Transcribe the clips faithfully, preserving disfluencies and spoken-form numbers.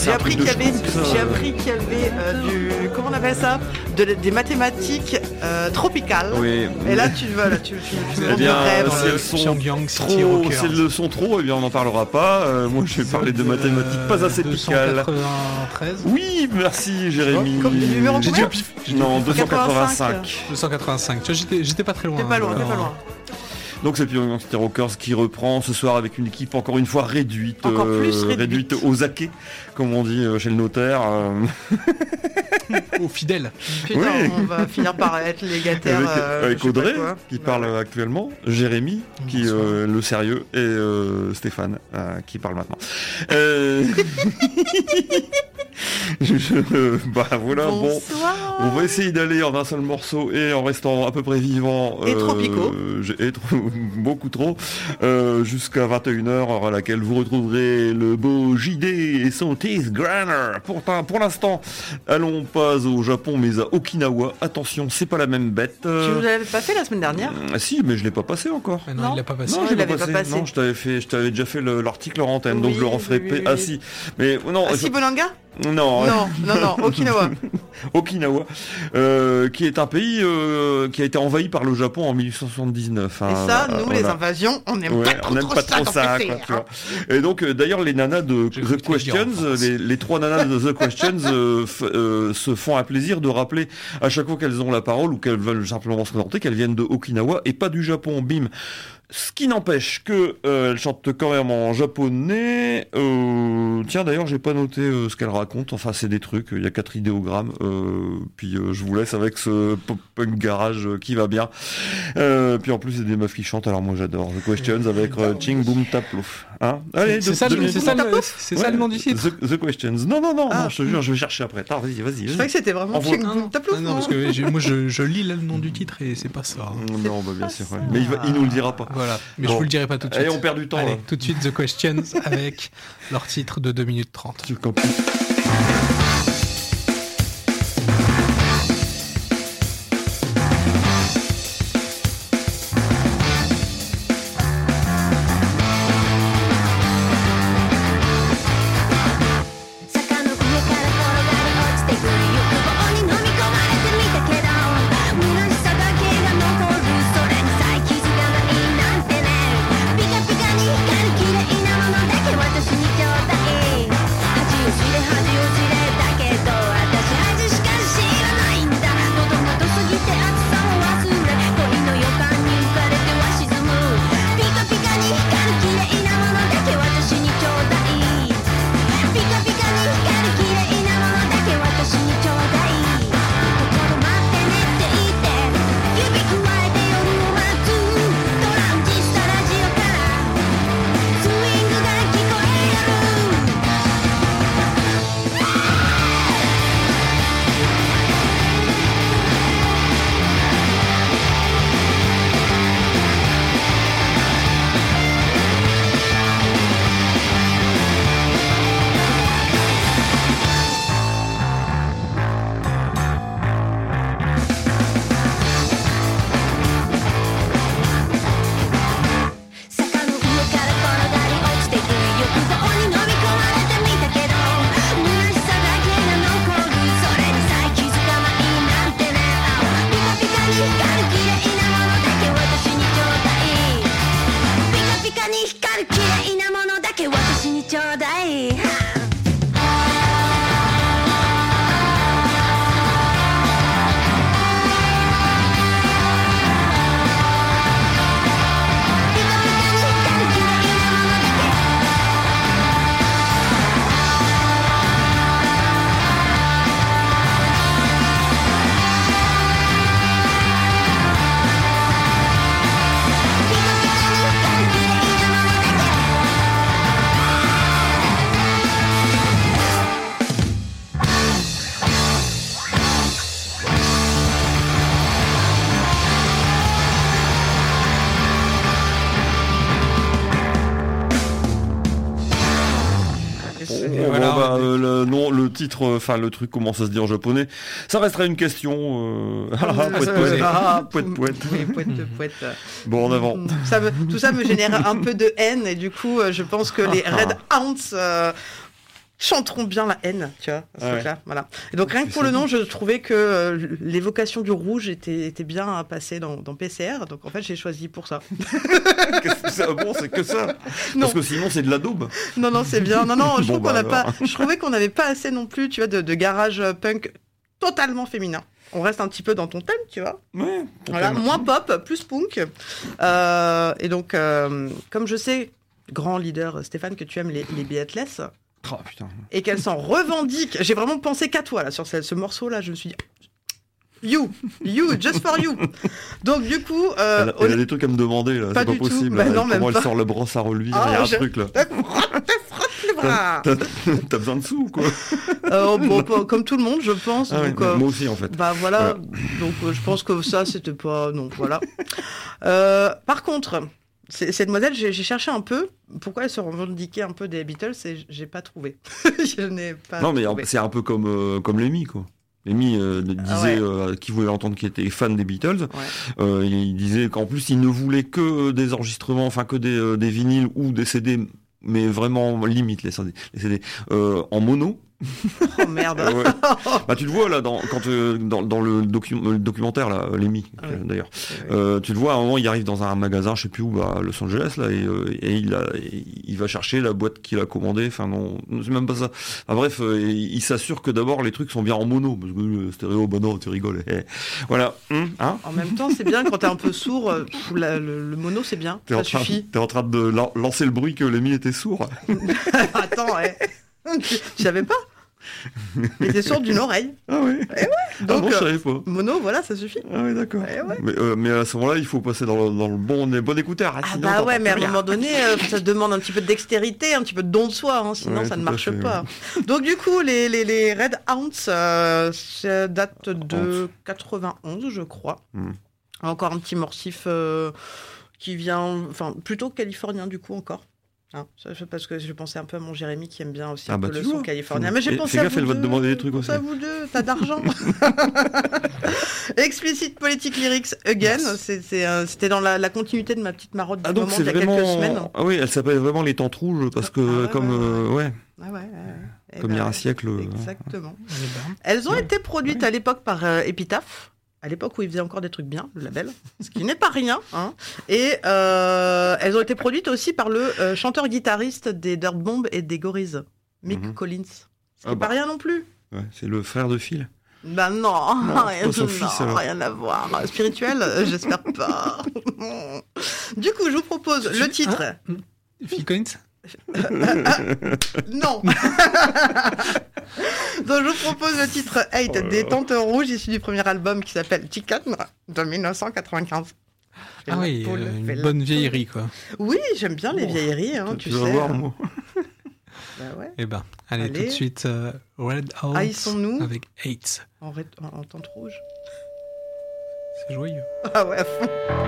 j'ai appris qu'il y avait, j'ai appris qu'il y avait euh, du, comment on appelle ça, de, des mathématiques euh, tropicales. Oui. Et là, tu vas, là, tu, tu, tu eh bien, si elles sont sont trop, si elles le sont trop, eh bien, on n'en parlera pas. Euh, moi, je vais parler de mathématiques pas assez picales. deux cent quatre-vingt-treize Oui, merci, Jérémy. Comme du numéro J'ai dit au pif. Non, deux cent quatre-vingt-cinq. deux cent quatre-vingt-cinq. Tu vois, j'étais, j'étais pas très loin. T'es pas loin, t'es pas loin. Donc c'est Pyramion City Rockers qui reprend ce soir avec une équipe encore une fois réduite, encore euh, plus réduite. réduite aux acquets, comme on dit euh, chez le notaire. Euh... Aux fidèles. Putain, oui. on va finir par être légataire. Avec, euh, avec Audrey qui bah, parle ouais. actuellement, Jérémy qui euh, le sérieux et euh, Stéphane euh, qui parle maintenant. Euh... je, je, bah voilà, Bonsoir. bon, on va essayer d'aller en un seul morceau et en restant à peu près vivant. Et euh, tropicaux. Et trop, beaucoup trop, euh, jusqu'à vingt et une heures, heure à laquelle vous retrouverez le beau J D et son Teeth Granner. Pourtant, pour l'instant, allons pas au Japon, mais à Okinawa. Attention, c'est pas la même bête. Tu nous l'avais pas fait la semaine dernière ? Ah, si, mais je l'ai pas passé encore. Ah non, Non. il l'a pas passé. Non, je je l'ai l'avais pas pas passé. passé. Non, je t'avais fait, je t'avais déjà fait le, l'article en antenne, Oui, donc je le referai. oui, oui, Ah oui. si, mais non. Ah, je- si, Bolanga ? Non, Non, non, non, Okinawa. Okinawa, euh, qui est un pays euh, qui a été envahi par le Japon en mille huit cent soixante-dix-neuf. Et hein. ça, nous, Voilà. les invasions, on n'aime Ouais, pas trop, on n'aime trop pas ça, trop ça, dans quoi, ces tu vois. Et donc, euh, d'ailleurs, les nanas de J'ai The cru que tu Questions, allais dire en France. les, les trois nanas de The Questions euh, f- euh, se font un plaisir de rappeler à chaque fois qu'elles ont la parole ou qu'elles veulent simplement se présenter qu'elles viennent de Okinawa et pas du Japon. Bim. Ce qui n'empêche que euh, elle chante quand même en japonais. Euh, tiens, d'ailleurs, j'ai pas noté euh, ce qu'elle raconte. Enfin, c'est des trucs. Il y a quatre idéogrammes. Euh, puis euh, je vous laisse avec ce pop-punk garage euh, qui va bien. Euh, puis en plus, c'est des meufs qui chantent. Alors moi, j'adore The Questions avec euh, Ching Boom Taplouf. Hein Allez, C'est deux- ça, deux le, minutes. c'est ça, le, c'est ça Ouais, le nom du titre. The, The Questions. Non, non, non, Ah. non, je te jure, je vais chercher après. Attends, vas-y, vas-y. Je vas-y. croyais que c'était vraiment Envoie- Ching Ah, Boom Taplouf. ah non, parce que j'ai- moi je, je lis là le nom du titre et c'est pas ça. hein. Non, bah bien sûr. ouais. Mais il, va, il nous le dira pas. Voilà, mais Bon. je vous le dirai pas tout de suite. Allez, on perd du temps. Allez, là. tout de suite The Questions avec leur titre de deux minutes trente. Tu comprends. Et Bon, voilà, bah, on était- euh, le, non, le titre, enfin le truc commence à se dire en japonais. Ça restera une question. Euh... Ah, ah, poète, poète. Ah, Poète, poète. Oui, poète, poète. Bon, en avant. Ça me- tout ça me génère un peu de haine et du coup, euh, je pense que les Red Ants euh, chanteront bien la haine, tu vois. Ah ouais. Là, voilà. Et donc rien que C'est pour ça. le nom, je trouvais que euh, l'évocation du rouge était, était bien à passer dans, dans P C R. Donc en fait, j'ai choisi pour ça. Qu'est-ce que c'est bon, c'est que ça. Non. Parce que sinon, c'est de la daube. Non, non, c'est bien. Non, non, je Bon, trouve bah, qu'on n'a alors. pas. Je trouvais qu'on n'avait pas assez non plus, tu vois, de, de garage punk totalement féminin. On reste un petit peu dans ton thème, tu vois. Ouais. Voilà, moins pop, plus punk. Euh, et donc, euh, comme je sais, grand leader Stéphane, que tu aimes les, les Beatles Oh putain. et qu'elle s'en revendique, j'ai vraiment pensé qu'à toi là sur ce, ce morceau-là. Je me suis dit, you, you, just for you. Donc du coup, euh, Elle, a- elle a des trucs à me demander là. Pas C'est pas du tout. possible. Bah là. non, même Comment pas. elle sort le brosse à reluire, Ah, il y a un je- truc là. frotte, frotte les bras. T'as t'as besoin de sous ou quoi? Euh, bon, pas- comme tout le monde, je pense. Ah ouais, donc, euh, moi aussi en fait. Bah voilà, donc euh, je pense que ça c'était pas non voilà. Euh, par contre, c- cette modèle, j'ai j'ai cherché un peu pourquoi elle se revendiquait un peu des Beatles et j- j'ai pas trouvé. Je n'ai pas. Non mais trouvé. c'est un peu comme euh, comme Lemmy quoi. Lemmy euh, disait Ah ouais. euh, qu'il voulait entendre qu'il était fan des Beatles. Ouais. Euh, il disait qu'en plus il ne voulait que des enregistrements, enfin que des, euh, des vinyles ou des C D, mais vraiment limite les C D, les C D euh, en mono. Oh merde. Euh, ouais. Bah tu le vois là dans quand euh, dans, dans le, docu- le documentaire là, Lemmy Ah euh, ouais. d'ailleurs. Ouais. Euh, tu le vois à un moment il arrive dans un magasin, je sais plus où, bah, à Los Angeles là, et, euh, et il a, il va chercher la boîte qu'il a commandée. Enfin non, c'est même pas ça. Enfin, bref, euh, il, il s'assure que d'abord les trucs sont bien en mono parce que le stéréo, bah non, tu rigoles. Eh. Voilà, hum, hein. En même temps, c'est bien quand t'es un peu sourd. euh, pff, la- le, le mono, c'est bien. T'es en, Ça train, suffit. t'es en train de lan- lancer le bruit que Lemmy était sourd. Attends, ouais. tu, tu savais pas? Il était sourd d'une oreille. Ah oui. Donc, ah non, je euh, savais pas. mono, voilà, ça suffit. Ah oui, d'accord. Ouais, ouais. Mais, euh, mais à ce moment-là, il faut passer dans le, dans le bon, bon écouteur. hein, Ah sinon, bah t'entends ouais, mais à un plus rien. moment donné, euh, ça demande un petit peu de dextérité, un petit peu de don de soi, hein, sinon Ouais, ça ne tout à marche fait, pas. Donc du coup, les, les, les Red Ants, euh, ça date de quatre-vingt-onze, je crois. Hmm. Encore un petit morcif euh, qui vient, enfin plutôt californien du coup encore. Hein, ça, je- parce que je pensais un peu à mon Jérémy qui aime bien aussi Ah un bah peu le tu son vois. californien. Mais j'ai Et pensé fais à gaffe, vous elle va te deux, demander des trucs pensé aussi. à vous deux, t'as d'argent. Explicit Politic Lyrics Again, c'est- c'est, euh, c'était dans la, la continuité de ma petite marotte du Ah donc moment c'est d'il y a quelques semaines. vraiment. Ah oui, elle s'appelle vraiment les Tentes Rouges parce que Ah ouais, comme ouais, euh, ouais, Ah ouais, ouais, ouais. Eh comme ben, il y a un siècle. euh, Exactement. Eh ben, Elles ont été produites à l'époque par euh, Epitaph, à l'époque où ils faisaient encore des trucs bien, le label, ce qui n'est pas rien. Hein. Et euh, elles ont été produites aussi par le euh, chanteur-guitariste des Dirt Bomb et des Gorillaz, Mick Mhm. Collins. Ce qui Ah n'est bah. pas rien non plus. ouais, c'est le frère de Phil. Ben non, Non, rien, pas son non, fils, alors. rien à voir. Spirituel, euh, j'espère pas. Du coup, je vous propose le titre. Phil Collins. Non. Donc je vous propose le titre Hate Oh là des là. Tentes Rouges, issu du premier album qui s'appelle Chicken de dix-neuf cent quatre-vingt-quinze. Et Ah la oui, poule euh, fait une la bonne poule. vieillerie, quoi. Oui, j'aime bien les Oh, vieilleries, hein, tu tu vas sais. voir, moi. Bah ouais. Eh ben, allez, Allez. tout de suite, euh, Red Out Haïssons-nous. avec Eight. En, ré- en, en Tente Rouge. C'est joyeux. Ah ouais, à fond.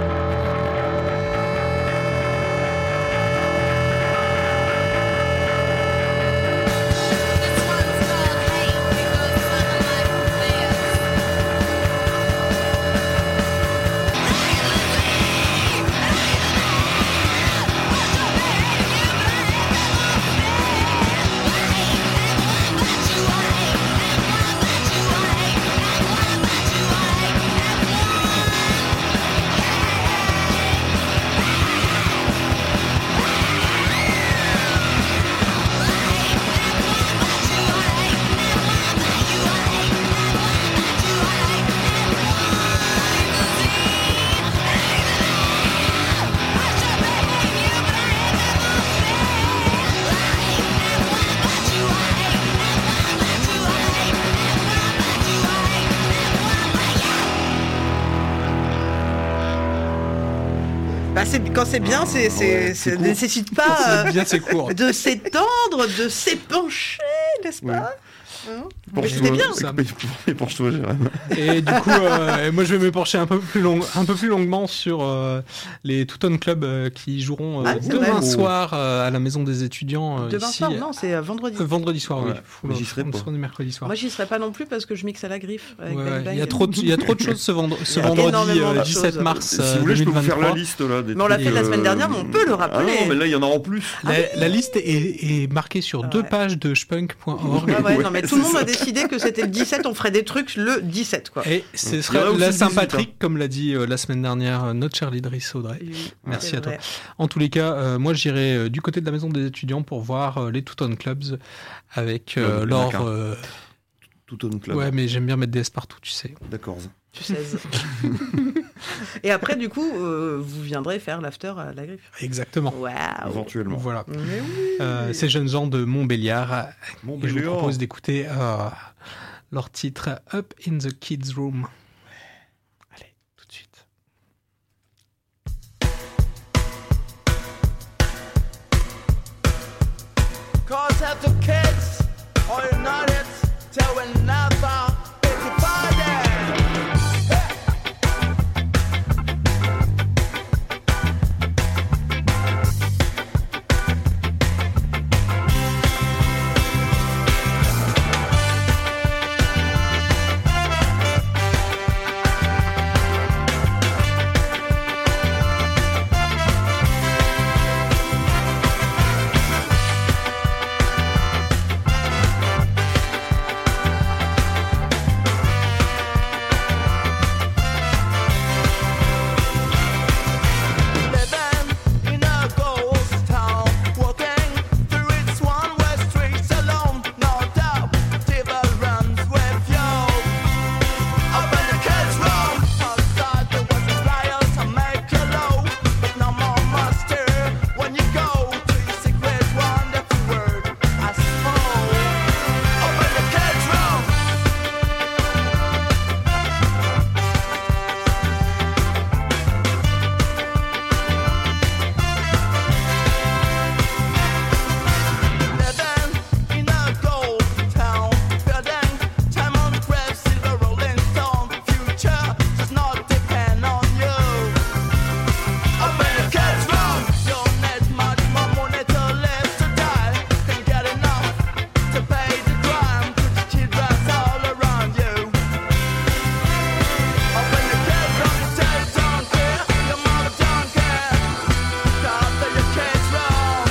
Bah, c'est, quand c'est bien, c'est, c'est, ouais, c'est- c'est court. nécessite pas C'est euh, bien, c'est court. de s'étendre, de s'épancher, n'est-ce pas? Hein Pour Mais c'était bien. Ça- Épanche-toi, Jérôme. Et du coup, euh, moi je vais m'épancher un peu plus long, un peu plus longuement sur euh, les Touton Club euh, qui joueront euh, Ah, c'est demain vrai. soir euh, à la maison des étudiants euh, Demain ici. soir, non, c'est euh, vendredi. Euh, vendredi soir, oui. Ouais, Fou, mais là, j'y serai on pas. sera du mercredi soir. Moi, j'y serai pas non plus parce que je mixe à la griffe avec Ouais, Bang ouais. Bang. Il y a trop de, il y a trop de choses ce, vendre- ce Il y a vendredi énormément euh, de dix-sept choses. mars Si euh, vous voulez, je peux vous faire la deux mille vingt-trois. liste là. Des Mais on l'a trucs, fait la semaine euh, dernière, mais on peut le Ah rappeler. non, mais là, il y en a en plus. La, la liste est, est marquée sur Ah deux ouais. pages de spunk point org. Ah ouais, Ouais, non, mais c'est tout le monde ça. a décidé que c'était le dix-sept, on ferait des trucs le dix-sept, quoi. Et ce Il y en a sera aussi la le Saint-Patrick, comme l'a dit euh, la semaine dernière euh, notre chère Lidriss Audrey. Oui, Merci c'est à toi. vrai. En tous les cas, euh, moi j'irai euh, du côté de la maison des étudiants pour voir euh, les Touton Clubs avec euh, Ouais, leur... d'accord. euh, Tout on club. Ouais, mais j'aime bien mettre des S partout, tu sais. D'accord. Tu sais. Et après, du coup, euh, vous viendrez faire l'after à la griffe. Exactement. Waouh. Éventuellement. Voilà. Mais oui. Euh, ces jeunes gens de Montbéliard. euh, Bon, et je vous Béliard. propose d'écouter euh, leur titre Up in the Kids Room. Allez, tout de suite. Cause have the kids are united till we never be divided. Living in a ghost town, walking through its one-way streets alone. No doubt, devil runs with you. Up in the kids' room, outside there was a flyer to make you low, but no more muster when you go to your secret wonderful word. I suppose. Up in the kids' room. Living in a gold town, building diamond cribs, silver rolling stone. Future does not depend on you. Up in the kids' room, you'll need much more money to live to die. Can't get enough to pay the crime. Put the children all around you. Up in the kids' room, your dad don't care, your mama don't care. Up in the kids' room.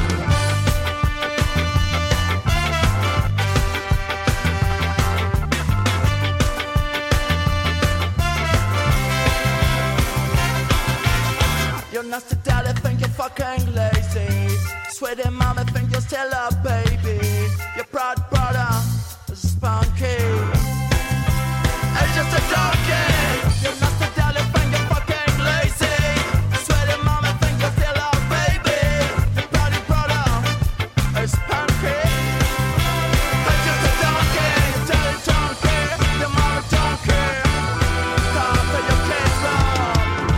You're nasty daddy, think you're fucking lazy. Sweaty mama, think you're still a baby. Your proud brother is spunky. It's just a donkey. You're nasty daddy, think you're fucking lazy. Sweaty mama, think you're still a baby. Your proud brother is spunky. It's just a donkey. Your daddy don't care. Your mama don't care. Stop at your kids' room.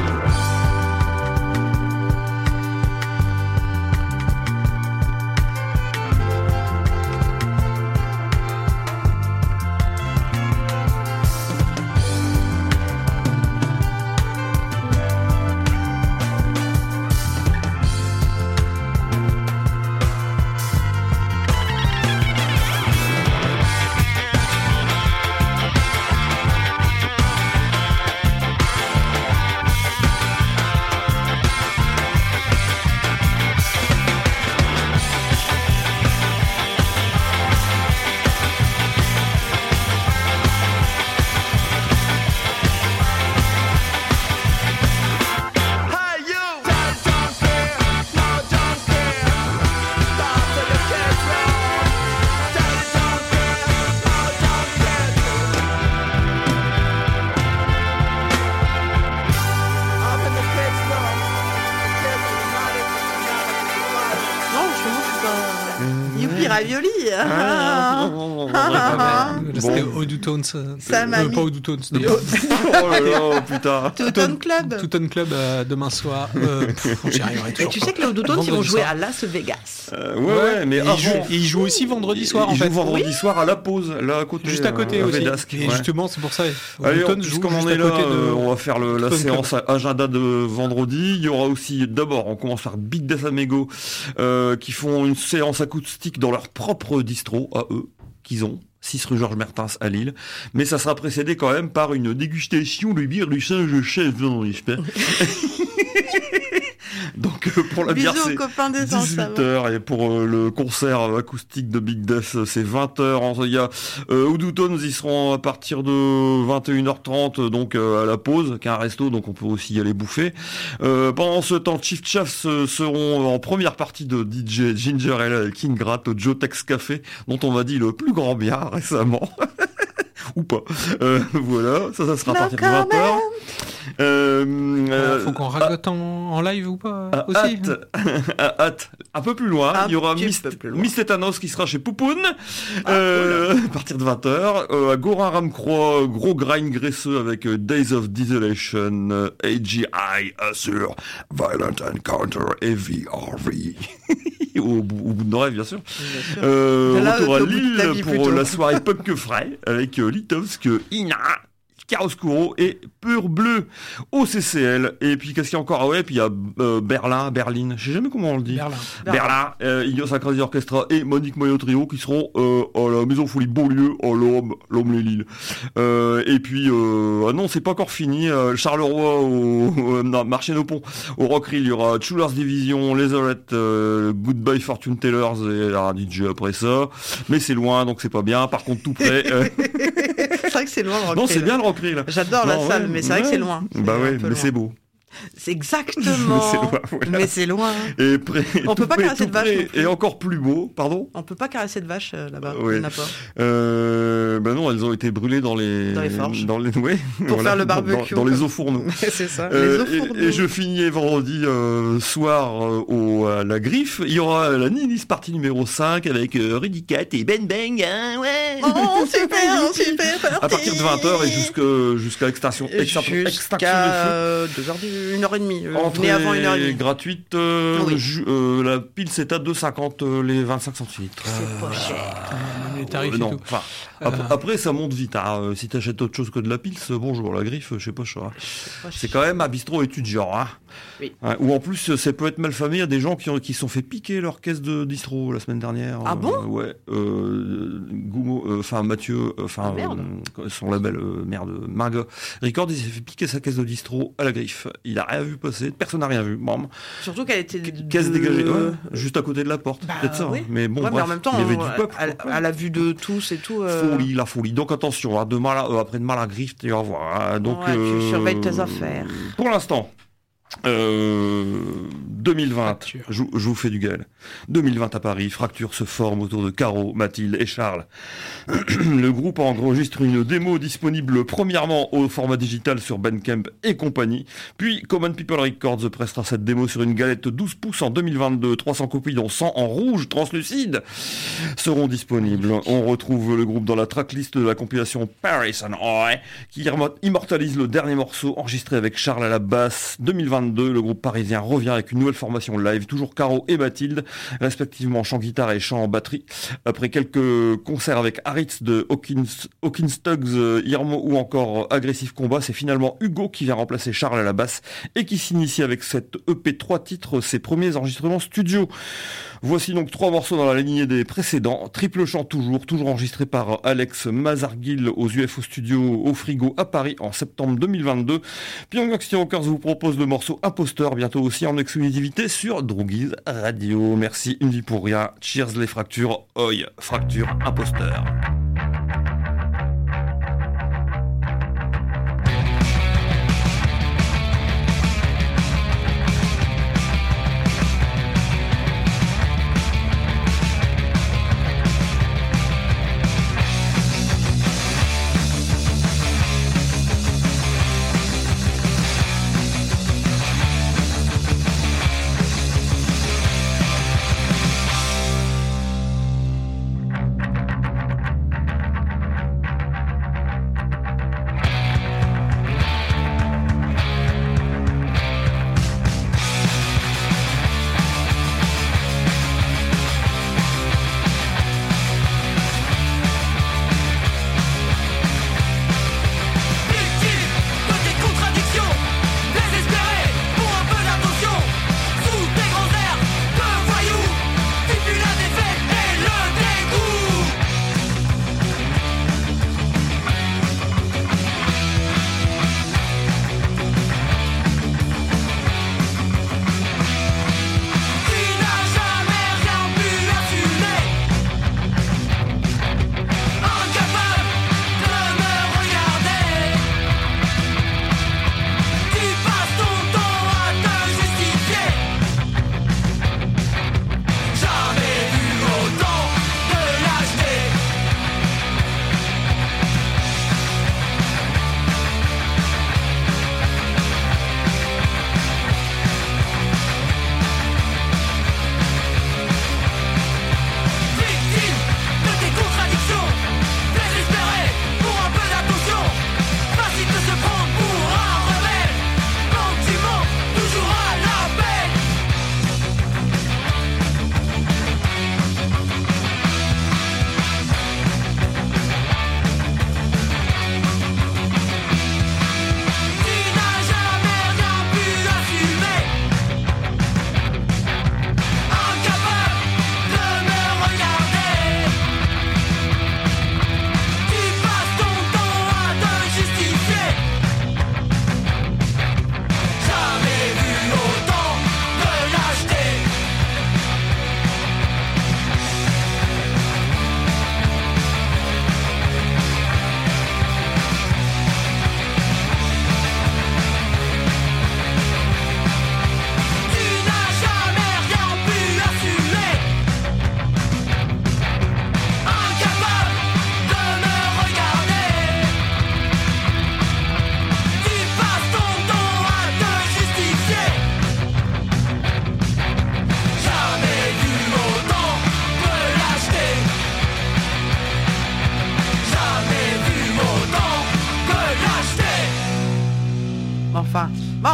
Hey you! Daddy don't care, mama don't care. Stop till your kids round. Daddy don't care, mama don't care. Up in the kids' room, the kids are united. Non, je suis moi, je suis pas. Youpi ravioli. Ah, Ouais, C'était Bon. Odutones. Ça m'a euh, mis- Pas Odutones, d'ailleurs. Oh là là, putain. Tooton Club. Tooton Club euh, demain soir. Euh, pff, j'y arriverai Et toujours tu pas. sais que les Oudoutones, ils vont Vendredi jouer soir. à Las Vegas. Euh, ouais, ouais, mais et avant... ils jouent, et ils jouent aussi vendredi soir, Ils en jouent fait. vendredi soir à la pause, là à côté. Juste à côté euh, aussi. Vedasque, Et ouais. justement, c'est pour ça. Allez, Odutones on, joue comme on juste est à là, côté de. euh, on va faire le, la Tooton séance agenda de vendredi. Il y aura aussi, d'abord, on commence par Big Death Amigo, euh, qui font une séance acoustique dans leur propre distro, à eux, qu'ils ont. six rue Georges Mertens à Lille. Mais ça sera précédé quand même par une dégustation de bière du Saint-Chef, j'espère. Donc euh, pour la bière, Bisous aux c'est copains des sans dix-huit heures et pour euh, le concert acoustique de Big Death, c'est vingt heures. Il y a euh, Oudoutones, ils seront à partir de vingt et une heures trente, donc euh, à la pause, qui est un resto, donc on peut aussi y aller bouffer. Euh, pendant ce temps, Chief Chaffs euh, seront en première partie de D J Ginger Ale et King Grat au Joe Tex Café, dont on m'a dit le plus grand bien récemment. Ou pas. Euh, voilà, ça, ça sera à No partir de vingt heures. Euh, Euh, faut euh, qu'on ragote en, en live ou pas à aussi hâte, à hâte, un peu plus loin, Un il y aura petit Miss, peu plus loin. Miss Tétanos qui sera chez Poupoune, Ah, euh, à partir de vingt heures. Euh, à Gorin Ramcroix, gros grind graisseux avec euh, Days of Desolation, euh, A G I Assure, Violent Encounter et V R V. au, bout, au bout de nos rêves, bien sûr. Bien sûr. Euh, De là, retour à au bout de ta Lille vie, pour plutôt. la soirée punk frais avec euh, Litovsk, Ina, Chiaroscuro et Pur Bleu au C C L. Et puis qu'est-ce qu'il y a encore? Ah ouais, puis il y a euh, Berlin, Berlin, je sais jamais comment on le dit. Berlin. Berlin, euh, Idios Crazy Orchestra et Monique Moyo Trio qui seront euh, à la Maison Folie Beaulieu, à l'Homme, l'Homme les Lilles. Euh, et puis, euh, ah non, c'est pas encore fini. Euh, Charleroi au, au non, Marché Nopon, au Rockery, il y aura Chulers Division, Leatherette, euh, Goodbye Fortune Tellers et un D J après ça. Mais c'est loin, donc c'est pas bien. Par contre, tout près. euh, C'est vrai que c'est loin le rock. non, c'est bien le Rockery là. J'adore la Non, salle, ouais, mais c'est vrai que ouais. c'est loin. C'est Bah un ouais, peu mais loin. c'est beau. C'est exactement. Mais c'est loin, voilà. Mais c'est loin. Et près, On peut tout pas près, caresser tout de vache près, non plus. et encore plus beau, pardon. On peut pas caresser de vache euh, là-bas. Oui. Il y en a pas. Euh, ben non, elles ont été brûlées dans les Dans les forges. dans les, ouais, Pour faire le dans- barbecue, dans, dans les quoi. eaux fourneaux. C'est ça. Euh, Les eaux fourneaux. et, et je finis vendredi euh, soir euh, au, à la Griffe. Il y aura la Ninis partie numéro cinq avec euh, Rudy Cat et Ben Bang. Hein, ouais. Oh, super, super parti. À partir de vingt heures et jusqu'à jusqu'à extinction, extinction, extinction Jusqu'à de feu. euh, deux heures, du- une heure et demie. Euh, Entrée Venez avant une heure et demie. gratuite. euh, Oui. ju- euh, la pile c'est à deux cinquante euh, les vingt-cinq centilitres. C'est pas cher. Les tarifs Euh, et non, tout. enfin, après, Euh. après, ça monte vite. Hein. Euh, Si t'achètes autre chose que de la pile, bonjour, la Griffe, je sais pas, je sais pas. C'est quand même un bistrot étudiant. Hein. Oui. Hein, ou en plus, ça peut être mal famé. Il y a des gens qui ont qui se sont fait piquer leur caisse de distro la semaine dernière. Ah bon Euh, Ouais. Euh, Goumo, euh, enfin Mathieu, enfin Ah, merde. euh, son label, euh, merde, Marga Record, il s'est fait piquer sa caisse de distro à la Griffe. Il a rien vu passer. Personne n'a rien vu. Bam. Surtout qu'elle était. Caisse de- dégagée. Ouais, juste à côté de la porte. Bah, Peut-être ça. oui. hein. Mais bon, Ouais, mais bref, en même temps, il y avait du on- peuple. à, quoi. à la vue de tous et tout. euh, Folie, la folie. Donc attention, hein, demain, là, euh, après-demain, la griffe, et au revoir. hein. Donc, Ouais, tu surveilles tes affaires. Pour l'instant, euh, deux mille vingt, Fracture. je, je vous fais du gueule. deux mille vingt à Paris, Fracture se forme autour de Caro, Mathilde et Charles. Le groupe enregistre une démo disponible premièrement au format digital sur Bandcamp et compagnie. Puis Common People Records prestera cette démo sur une galette douze pouces en deux mille vingt-deux. trois cents copies dont cent en rouge translucide seront disponibles. On retrouve le groupe dans la tracklist de la compilation Paris and I qui immortalise le dernier morceau enregistré avec Charles à la basse. deux mille vingt-deux, le groupe parisien revient avec une nouvelle formation live, toujours Caro et Mathilde, respectivement chant guitare et chant en batterie. Après quelques concerts avec Aritz de Hawkins, Hawkins Tugs, euh, Irmo ou encore euh, Agressif Combat, c'est finalement Hugo qui vient remplacer Charles à la basse et qui s'initie avec cette E P trois titres, ses premiers enregistrements studio. Voici donc trois morceaux dans la lignée des précédents. Triple chant toujours, toujours enregistré par Alex Mazarguil aux U F O Studio au Frigo à Paris en septembre deux mille vingt-deux. Pyongyang City Rockers vous propose le morceau Imposteur, bientôt aussi en exclusivité sur Droogies Radio. Merci, une vie pour rien. Cheers les fractures. Oi, fracture, imposteur. Thank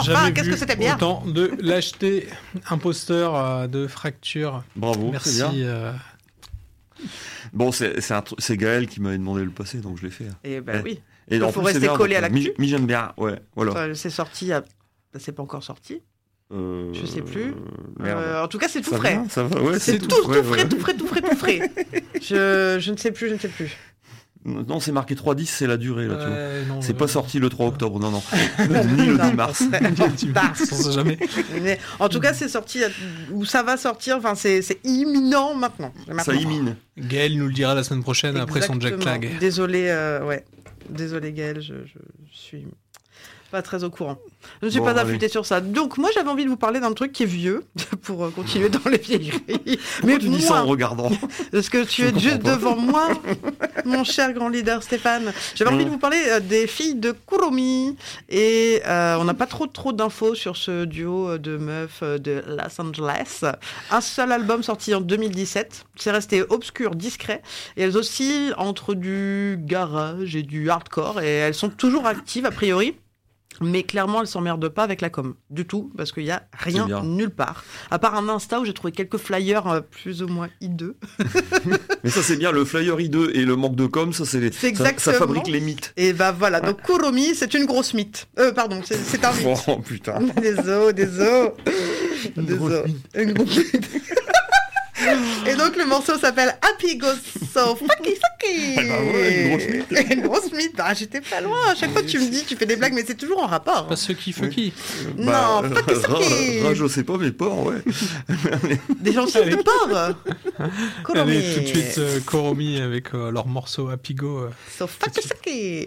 enfin, jamais qu'est-ce vu que c'était bien. autant de l'acheter. Un poster euh, de Fracture. Bravo, Merci. c'est bien. euh, Bon, c'est c'est un tr- c'est Gaël qui m'avait demandé de le passer, donc je l'ai fait. Et bah Ouais. oui. Et Il en faut plus, c'est rester bien, collé donc, à euh, mi- l'actu. mi j'aime bien, ouais, voilà. Enfin, c'est sorti. À... bah, c'est pas encore sorti. Euh, Je sais plus. Merde. Euh, en tout cas, c'est tout ça frais. va, ça va, ouais, C'est tout, tout, frais, frais, ouais. tout frais, tout frais, tout frais. Je, je ne sais plus, je ne sais plus. Non, c'est marqué trois dix, c'est la durée, là, tu vois. ouais, non, C'est euh, pas sorti le trois octobre, non, non. Ni le Non, dix mars. On sait jamais. Mais en tout cas, c'est sorti, à- ou ça va sortir, enfin, c'est c'est imminent maintenant. Ça Maintenant. imine. Gaël nous le dira la semaine prochaine après son Jack Exactement. Clag. Désolé, euh, ouais. Désolé, Gaël, je, je suis pas très au courant. Je ne suis Bon, pas allez. affûtée sur ça. Donc, moi, j'avais envie de vous parler d'un truc qui est vieux, pour euh, continuer dans les vieilleries. Mais tu dis ça en moi, regardant. parce que tu Je es comprends juste pas. devant moi, mon cher grand leader Stéphane. J'avais envie Mm. de vous parler euh, des filles de Kuromi. Et euh, on n'a pas trop, trop d'infos sur ce duo de meufs euh, de Los Angeles. Un seul album sorti en deux mille dix-sept. C'est resté obscur, discret. Et elles oscillent entre du garage et du hardcore. Et elles sont toujours actives, a priori. Mais clairement, elles s'emmerdent pas avec la com. Du tout, parce qu'il y a rien C'est bien. nulle part. À part un Insta où j'ai trouvé quelques flyers euh, plus ou moins hideux. Mais ça, c'est bien, le flyer I deux et le manque de com, ça, c'est les... C'est ça, ça exactement. fabrique les mythes. Et bah voilà, donc Kuromi, c'est une grosse mythe. Euh, pardon, c'est c'est un mythe. Oh, putain. Des os, des os. Une Des grosse os. mythe. Une grosse mythe. Et donc le morceau s'appelle Happy Go So Fucky Sucky. Ah bah ouais, une grosse mythe. Une grosse mythe. Bah, j'étais pas loin. À chaque fois tu me dis, tu fais des blagues, mais c'est toujours en rapport. Pas ceux qui fucky. Non, Bah, fucky ra- sucky. ra- je sais pas, mais porc, ouais. Des gencives de porc. Kuromi. Allez, tout de suite, euh, Kuromi avec euh, leur morceau Happy Go. euh. So Fucky Sucky.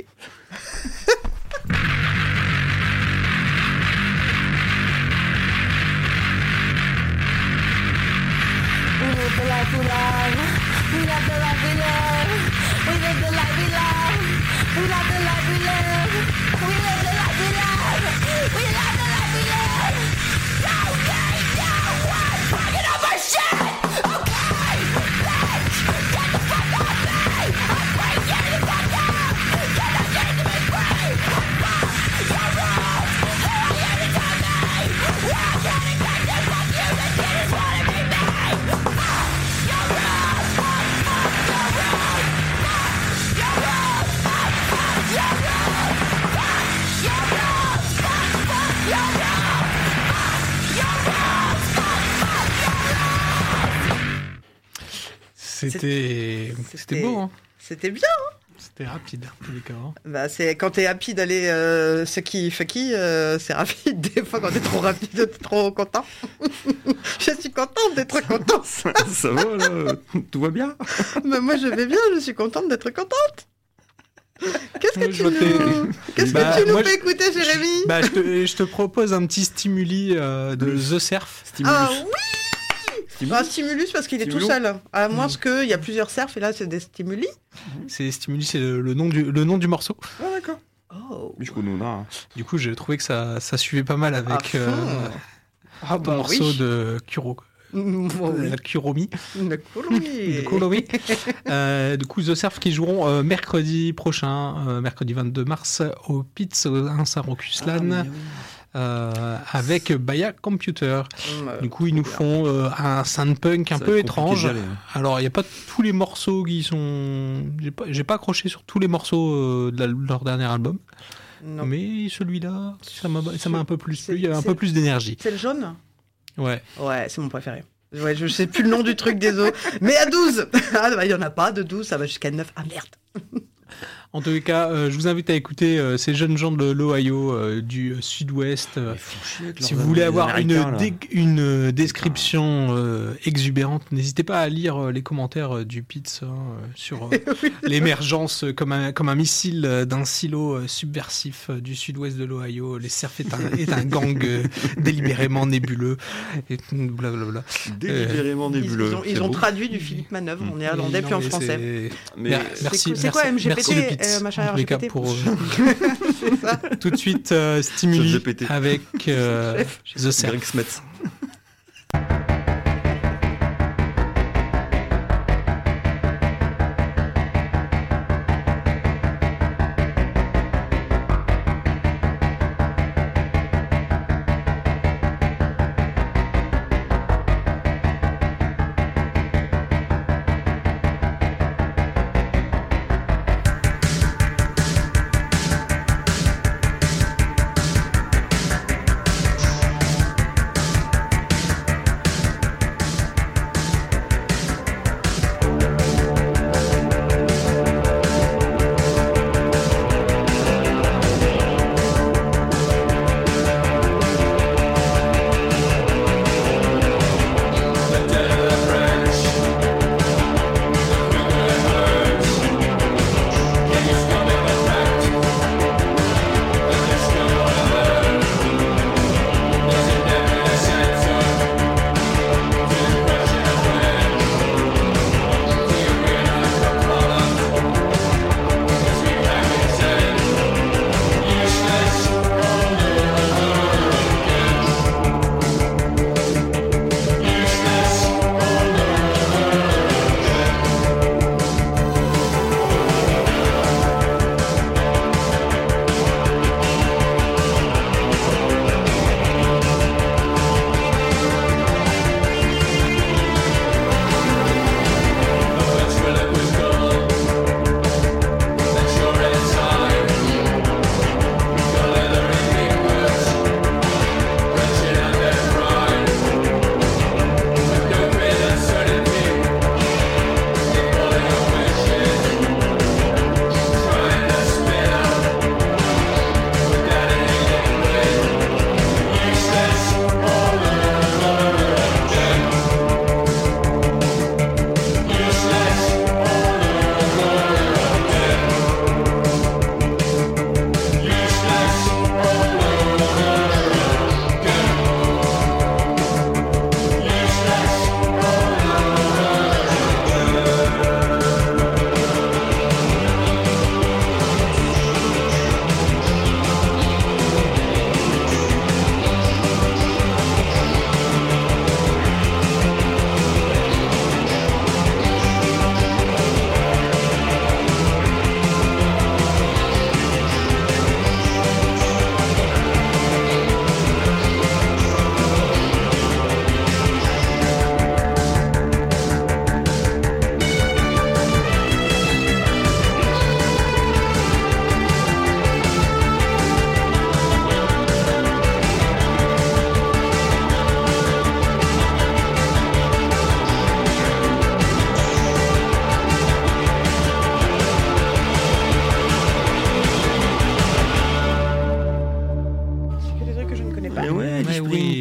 We live the life we love. We love the life we live. We live the life we love. We love the life we live. We live the life we love. We love the life we live. No need, no one bringing up our shit. Okay, bitch, get the fuck off me. I'm breaking the fuck up. Get the need to be free. Fuck your rules. Who are you to tell me? We're getting back to fuck you. The kid is wanting me back. C'était C'était- c'était beau, hein. C'était bien. C'était rapide, en tous les cas. hein. Bah, c'est quand t'es rapide d'aller euh, ce qui fucky, euh, c'est rapide. Des fois, quand t'es trop rapide, t'es trop content. Je suis contente d'être contente. Ça va, là. Tout va bien. Mais moi, je vais bien. Je suis contente d'être contente. Qu'est-ce que Ouais, tu je vois nous, tes- Qu'est-ce Bah, que tu nous moi, fais je- écouter, Jérémy? Bah, je te, je te propose un petit stimuli euh, de The Surf. Stimulus. Ah oui. Stimulus. Un stimulus parce qu'il est tout Stimulo. seul. À moins qu'il y a plusieurs cerfs et là, c'est des stimuli. C'est Stimuli, c'est le, le nom du, le nom du morceau. Ah, d'accord. Oh. Jusqu'au Nona. Du coup, j'ai trouvé que ça, ça suivait pas mal avec À euh, fond. Ah le bah morceau oui. de Kuro, Mm, oh oui. la Kuromi. Le Kuromi. De Kuromi. Euh, du coup, The Surf qui joueront euh, mercredi prochain, euh, mercredi vingt-deux mars, au Pits, un Saint-Rocuslan, euh, avec Baya Computer. Mm, Du coup, ils nous font euh, un soundpunk un Ça va peu être compliqué étrange. d'y aller, hein. Alors, il n'y a pas tous les morceaux qui sont. J'ai pas, j'ai pas accroché sur tous les morceaux euh, de, la- de leur dernier album, non. mais celui-là, ça m'a, ça m'a un peu plus C'est- plu. Il y avait un c'est- peu plus d'énergie. C'est le jaune? Ouais. Ouais, c'est mon préféré. Ouais, je sais plus le nom du truc des os. Mais à douze. Ah, bah, il y en a pas de douze, ça va jusqu'à neuf. Ah merde. En tous les cas, euh, je vous invite à écouter euh, ces jeunes gens de l'Ohio, euh, du euh, sud-ouest. euh, Ils font chier avec Si leurs vous voulez amis avoir une, américains, là. dé- une euh, description euh, exubérante, n'hésitez pas à lire euh, les commentaires euh, du Pitts hein, euh, sur euh, l'émergence euh, comme un, comme un missile euh, d'un silo euh, subversif euh, du sud-ouest de l'Ohio. Les Surf est un, est un gang euh, délibérément nébuleux. Et blablabla. Délibérément Ils, nébuleux. ils ont, ils c'est ont beau. traduit du Philippe Manœuvre en Et néerlandais non, puis en mais français. c'est- Mais Mer- Merci, c'est quoi, merci, M G P T, merci le Pitts. euh, machin En tous les cas, R G P T. pour, euh, C'est ça. tout de suite, euh, Stimuli Chef G P T. avec euh, The Surf. Greg Smets.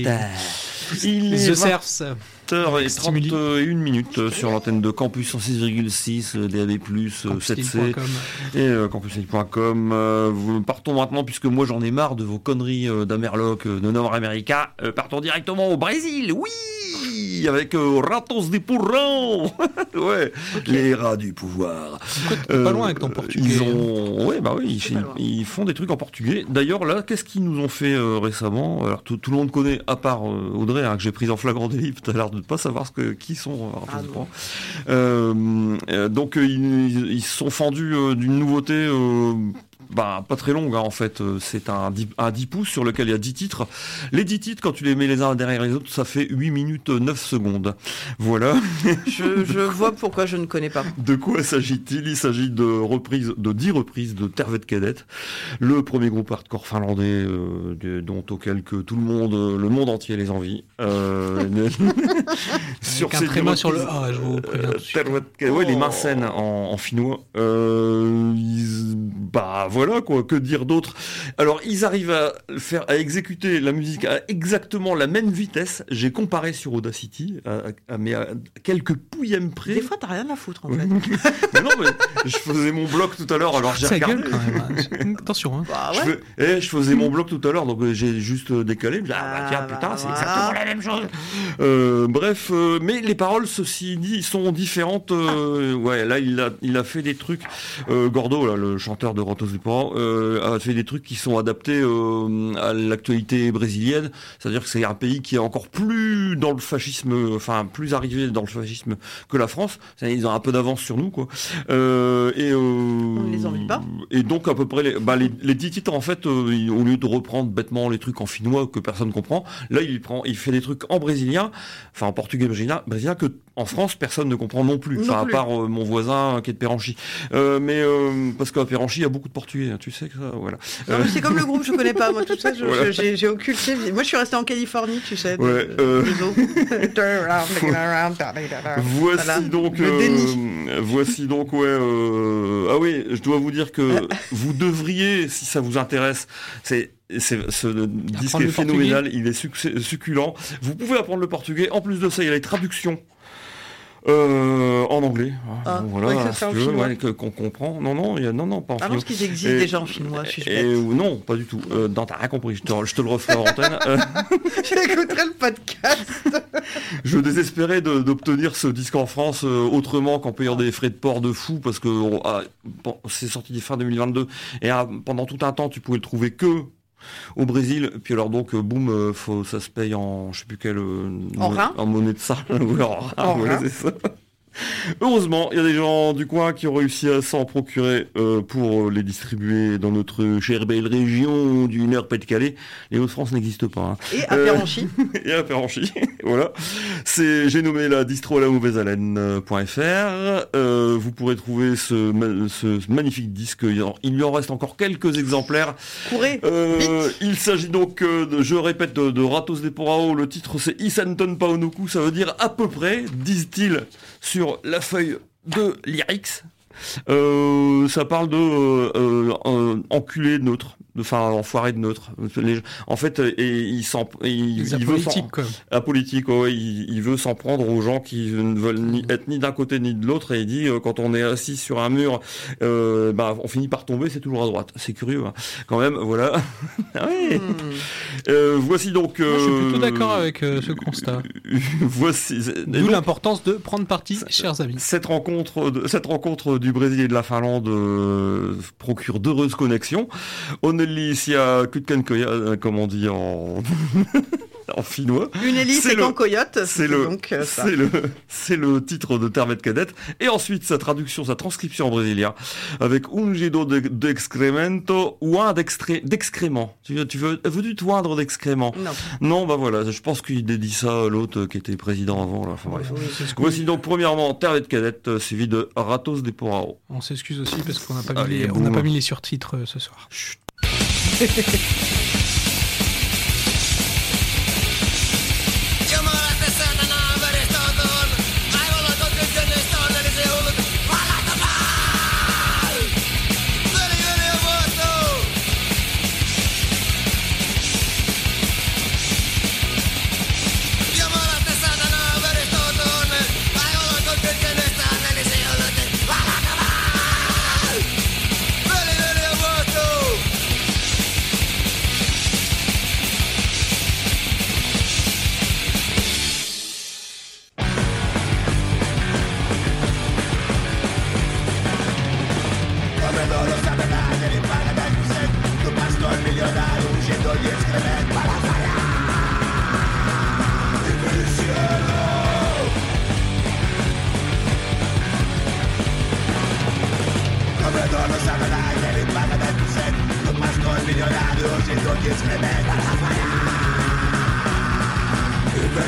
Il est The vingt Serfs. heures et Stimuli. trente et une minutes sur l'antenne de Campus cent six virgule six, D A B plus, sept C et euh, campus point com. Euh, partons maintenant, puisque moi j'en ai marre de vos conneries euh, d'Amerloc, euh, de Nord-América. Euh, partons directement au Brésil, oui, avec euh, Ratos de Porão. Ouais, okay. Les rats du pouvoir. Euh, pas loin avec ton portugais. Ils ont, ouais, bah oui, ils, ils font des trucs en portugais. D'ailleurs, là, qu'est-ce qu'ils nous ont fait euh, récemment? Alors tout, tout le monde connaît, à part euh, Audrey, hein, que j'ai prise en flagrant délit tout à l'heure, de ne pas savoir ce que, qui sont. Ah, euh, euh, donc euh, ils, ils se sont fendus euh, d'une nouveauté euh, bah, pas très longue hein, en fait. C'est un dix, un dix pouces sur lequel il y a dix titres. Les dix titres, quand tu les mets les uns derrière les autres, ça fait huit minutes neuf secondes. Voilà. Je, je vois pourquoi je ne connais pas. De quoi s'agit-il? Il s'agit de reprises, de dix reprises de Tervet Cadet, le premier groupe hardcore finlandais euh, de, dont auquel que tout le monde, le monde entier les envie. Euh, sur ces tréma sur le A, je vous préviens tout de suite. Tervet, ouais, oh. Les mains saines en, en finnois. Euh, ils, bah voilà quoi, que dire d'autre? Alors ils arrivent à faire, à exécuter la musique à exactement la même vitesse. J'ai comparé sur Audacity, à, à, mais à quelques pouillèmes près. Des fois t'as rien à foutre en fait. Mais non mais je faisais mon bloc tout à l'heure, alors j'ai regardé. Gueule, quand même, hein. Attention. Hein. Bah, ouais. je, fais, eh, je faisais mon bloc tout à l'heure, donc j'ai juste décalé. Je me dis, ah bah tiens bah, putain, bah, c'est voilà. exactement la même chose. Euh, bref, euh, mais les paroles ceci dit sont différentes. Euh, ouais, là il a, il a fait des trucs. Euh, Gordo, là, le chanteur de Ratos de Porão, euh, a fait des trucs qui sont adaptés euh, à l'actualité brésilienne. C'est-à-dire que c'est un pays qui est encore plus dans le fascisme, enfin plus arrivé dans le fascisme que la France. Ils ont un peu d'avance sur nous, quoi. Euh, et euh, on ne les envie pas. Et donc à peu près les, bah, les, les dix titres en fait, euh, il, au lieu de reprendre bêtement les trucs en finnois que personne comprend, là il prend, il fait des trucs en brésilien, enfin en portugais brésilien, brésilien que en France personne ne comprend non plus. Enfin à part euh, mon voisin qui est de Péranchy. Euh, mais euh, parce qu'à Péranchy il y a beaucoup de portugais, hein, tu sais que ça, voilà. Non, mais c'est comme le groupe, je connais pas moi tout ça, je, voilà. j'ai, j'ai occulté. Moi je suis resté en Californie, tu sais. Ouais. De, euh... voici voilà. donc. Euh, voici donc ouais. Euh... Ah oui, je dois vous dire que vous devriez, si ça vous intéresse, c'est C'est, ce disque est phénoménal, il est succ- succulent. Vous pouvez apprendre le portugais. En plus de ça, il y a les traductions euh, en anglais. Ah, bon, voilà, ouais, ça, que, ouais, que, qu'on comprend. Non, non, il y a, non, non, pas en finnois. Alors qu'ils existent et, déjà en finnois. Je suis et, et, non, pas du tout. Euh, non, t'as rien compris. Je te, je te le referai en antenne. J'écouterai le podcast. Je désespérais de, d'obtenir ce disque en France euh, autrement qu'en payant des frais de port de fou, parce que on, ah, bon, c'est sorti fin deux mille vingt-deux et ah, pendant tout un temps, tu pouvais le trouver que au Brésil. Puis alors donc boum, euh, faut, ça se paye en je sais plus quelle euh, en, monnaie, en monnaie de ça. Oui, en rein, en voilà, c'est ça. Heureusement, il y a des gens du coin qui ont réussi à s'en procurer euh, pour les distribuer dans notre chère belle région du Nord-Pas-de-Calais. Les Hauts-de-France n'existent pas. Hein. Et à Péranchy. Euh, et à Péranchy, voilà. C'est, j'ai nommé la distro à la mauvaise haleine point f r. Euh, vous pourrez trouver ce, ce magnifique disque. Il lui en reste encore quelques exemplaires. Courez, euh, vite. Il s'agit donc, de, je répète, de, de Ratos de Porão. Le titre c'est Isanton Paonoku. Ça veut dire à peu près, disent-ils, sur la feuille de lyrics. Euh, ça parle de euh, euh, enculé de neutre, enfin enfoiré de neutre. Les, en fait, et il s'en, et il, il veut s'en, apolitique, ouais, il, il veut s'en prendre aux gens qui ne veulent ni, être ni d'un côté ni de l'autre. Et il dit euh, quand on est assis sur un mur, euh, bah on finit par tomber, c'est toujours à droite. C'est curieux, hein. Quand même, voilà. Ouais. Hmm. Euh, voici donc. Euh, Moi, je suis plutôt d'accord avec euh, ce constat. Voici. D'où donc, l'importance de prendre parti, c- chers amis. Cette rencontre, de, cette rencontre du Brésil et de la Finlande euh, procure d'heureuses connexions. Onelisia Kutkankoya, comme on dit en en finnois. Une hélice c'est et qu'en coyote. C'est, c'est le, donc, euh, ça. c'est le, c'est le titre de Tervet Cadet. Et ensuite sa traduction, sa transcription en brésilien avec ungido de, d'excremento ou un d'extré, d'excrément. Tu veux, tu veux, veux-tu toindre d'excrément? Non. Non, bah voilà. Je pense qu'il dédie ça à l'autre qui était président avant. Là. Enfin bref. Oui, Voici donc premièrement Tervet Cadet suivi de Ratos de Porão. On s'excuse aussi parce qu'on n'a pas, Allez, on n'a pas mis les surtitres euh, ce soir. Chut.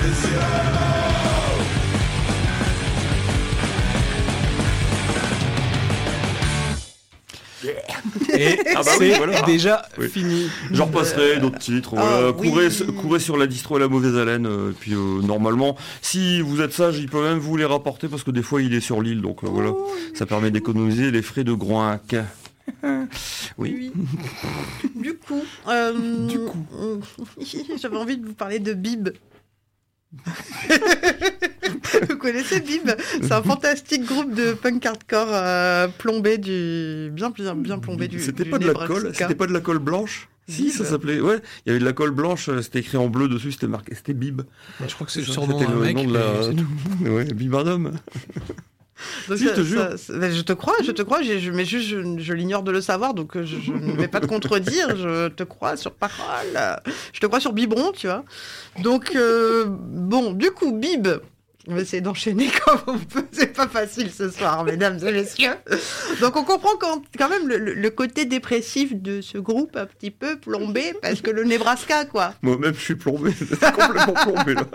Et Ah bah c'est oui, voilà. déjà Oui. fini. J'en repasserai d'autres titres. Ah, Voilà. oui. Courez, courez sur la distro à la mauvaise haleine. euh, puis euh, normalement, si vous êtes sage, il peut même vous les rapporter parce que des fois il est sur l'île. Donc euh, voilà, ça permet d'économiser les frais de groinque. Oui. Oui. Du coup, euh, Du coup. j'avais envie de vous parler de Bib. Vous connaissez Bib? C'est un fantastique groupe de punk hardcore euh, plombé du bien bien bien plombé du. C'était du pas de la Nebraska. colle, c'était pas de la colle blanche. Si, Bib. ça s'appelait. Ouais, il y avait de la colle blanche. euh, C'était écrit en bleu dessus. C'était marqué. C'était Bib. Je crois que c'est le Ça, surnom c'était d'un le mec. nom de mais la- c'est tout. Ouais, Bibardum. Donc Si, ça- je te jure. ça- ça- ben, je te crois, je te crois, j'ai- je- mais juste je, je l'ignore de le savoir, donc euh, je, je ne vais pas te contredire, je te crois sur parole, je te crois sur biberon, tu vois. Donc, euh, bon, du coup, Bib, on va essayer d'enchaîner comme on peut, c'est pas facile ce soir, mesdames et messieurs. Donc on comprend quand, quand même le, le- le côté dépressif de ce groupe un petit peu plombé, parce que le Nebraska, quoi. Moi-même, je suis plombé. C'est complètement plombé là.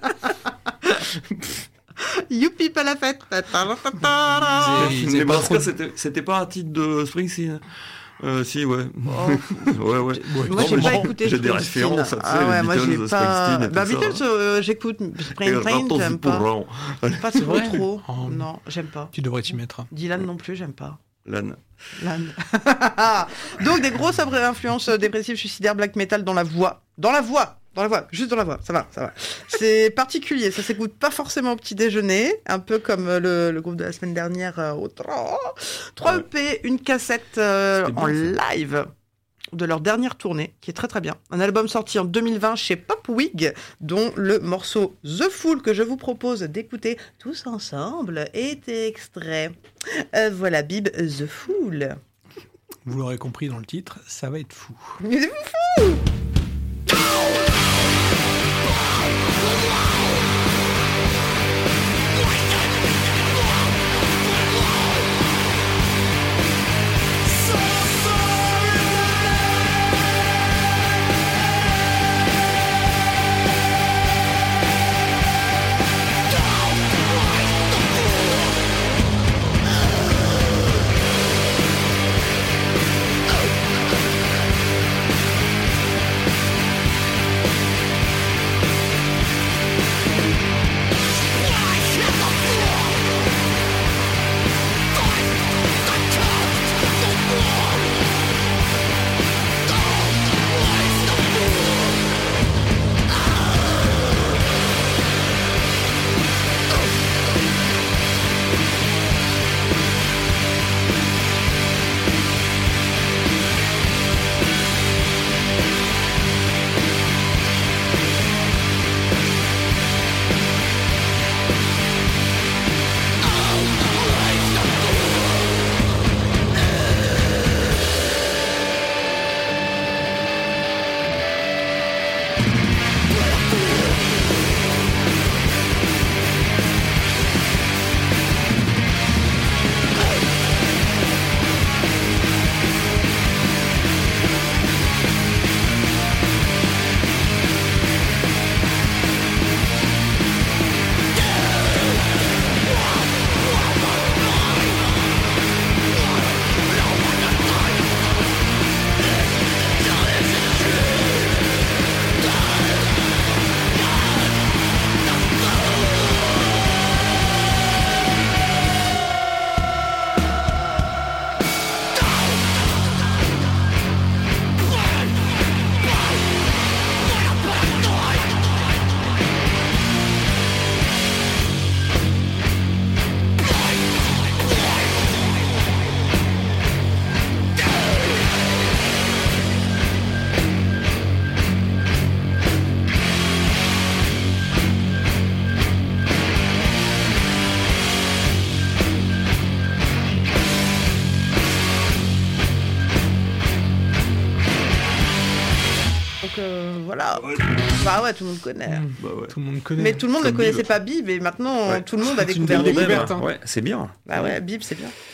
Youpi, pas la fête. Ta ta ta ta ta. Ils faisaient pas Nebraska, trop- c'était c'était pas un titre de Springsteen. Euh, si, ouais. Oh. ouais, ouais. Ouais, Moi, Non, j'ai mais pas j'ai- écouté j'ai des Springsteen. références, tu sais, Ah ouais, les moi, Beatles, j'ai pas. Springsteen et Bah, tout ça. Beatles, euh, j'écoute Et Springsteen, Ratos j'aime du pas. Pourran. Pas C'est trop, vrai trop. Oh. Non, j'aime pas. Tu devrais t'y mettre. Dylan non plus, j'aime pas. Lan. Lan. Donc, des grosses influences dépressives, suicidaires, black metal dans la voix. Dans la voix Dans la voix, juste dans la voix, ça va, ça va. C'est particulier, ça s'écoute pas forcément au petit déjeuner, un peu comme le, le groupe de la semaine dernière, euh, au trois E P, une cassette euh, C'était en bien, ça. live de leur dernière tournée, qui est très très bien. Un album sorti en deux mille vingt chez Popwig, dont le morceau The Fool, que je vous propose d'écouter tous ensemble, est extrait. Euh, voilà, Bib, The Fool. Vous l'aurez compris dans le titre, ça va être fou. Mais c'est fou! Donc euh, voilà. Bah ouais, tout le monde connaît. Bah ouais. Tout le monde connaît. Mais tout le monde ne Comme connaissait Bib. pas Bib et maintenant Ouais. tout le monde a C'est une découvert belle Bib. découverte, hein. Ouais, c'est bien. Bah ouais, Bib c'est bien.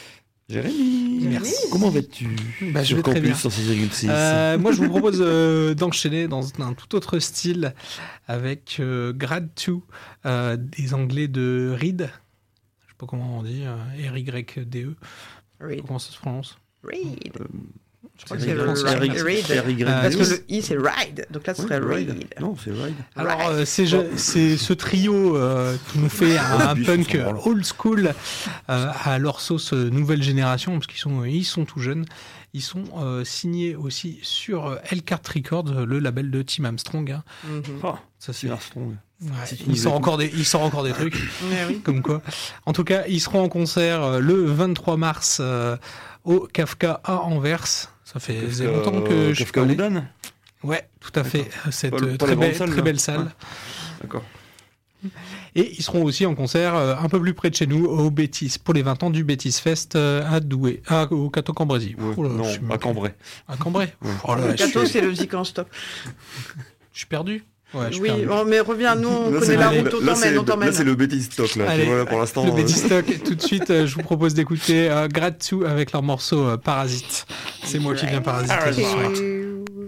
Jérémy, Merci. Comment vas-tu Bah, je sur vais très Campus bien. cent six virgule six. Euh, moi, je vous propose euh, d'enchaîner dans un tout autre style avec euh, Grad deux, euh, des Anglais de Reed. Je sais pas comment on dit, euh, R Y D E. Reed. Comment ça se prononce? Reed. Je crois C'est que le c'est ride. le Reed. R Y Parce que E. le I, c'est ride. Donc là, ce serait ride. Non, c'est Ride. Alors, euh, c'est, je- c'est ce trio euh, qui nous fait un, un puis, punk ils sont branlants. old school euh, à leur sauce euh, nouvelle génération, parce qu'ils sont, ils sont tout jeunes. Ils sont euh, signés aussi sur euh, Hellcat Records, le label de Tim Armstrong. Hein. Mhm. Ah, Ça, c'est Armstrong. Ouais, Si tu il, nous sort écoutes. encore des, il sort encore des trucs, Ouais, oui. comme quoi. En tout cas, ils seront en concert euh, le vingt-trois mars euh, au Kafka à Anvers. Ça fait Kafka- longtemps que je suis Kafka pas allé. Woodan. Ouais, tout à fait. Cette Pas le- euh, pas très, la grande belle, salle, très là. belle salle. Ouais. D'accord. Et ils seront aussi en concert euh, un peu plus près de chez nous au Bétis pour les vingt ans du Bétis Fest euh, à Douai, ah, au Cateau Cambrésis. Ouais, Oh là, non, je suis à même- Cambrai. À Cambrai. Ouais. Oh là, Le je, Cato, suis, c'est le Zik en stop. je suis perdu. Ouais, je suis Oui, perdu. bon, mais reviens, nous, on Là, connaît c'est la le- route, on là, c'est- t'emmène, on Là, t'emmène. c'est le Betty Stock, là. Allez, Tu vois, là, pour l'instant. le euh, Betty Stock. Tout de suite, euh, je vous propose d'écouter euh, Grad deux avec leur morceau euh, Parasite. C'est moi qui viens parasiter. Parasite. ce soir.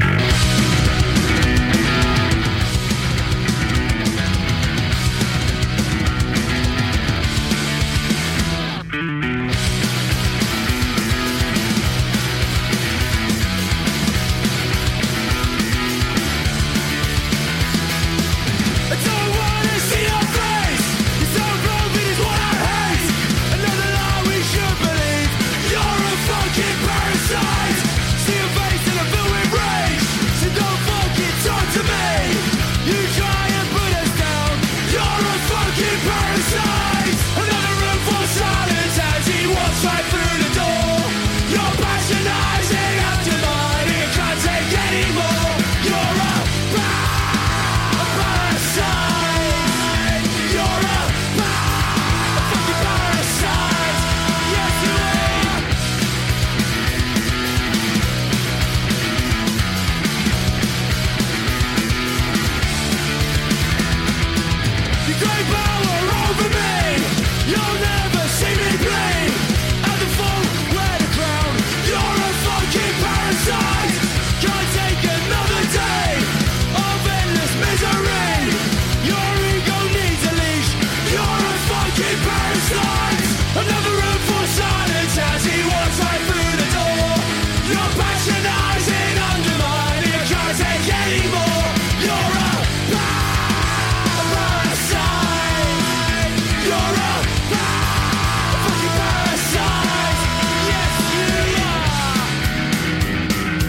I don't wanna see your face. You're so broken is what I hate. Another lie we should believe. You're a fucking parasite. See your face and I feel with rage. So don't fucking talk to me. You try and put us down. You're a fucking parasite. Another room for silence as he walks right through the door. You're passionizing after mine. You can't take anymore. You're a parasite. You're a fucking parasite. Yes, you are. You great power over me. You'll never see me bleed. At the full wear the crown. You're a fucking parasite. Can't take another day of endless misery. Your ego needs a leash. You're a fucking parasite. Another room for silence as he walks right through the door. You're passionizing undermine. You can't take anymore. You're a parasite. You're a fucking parasite. Yes, you are.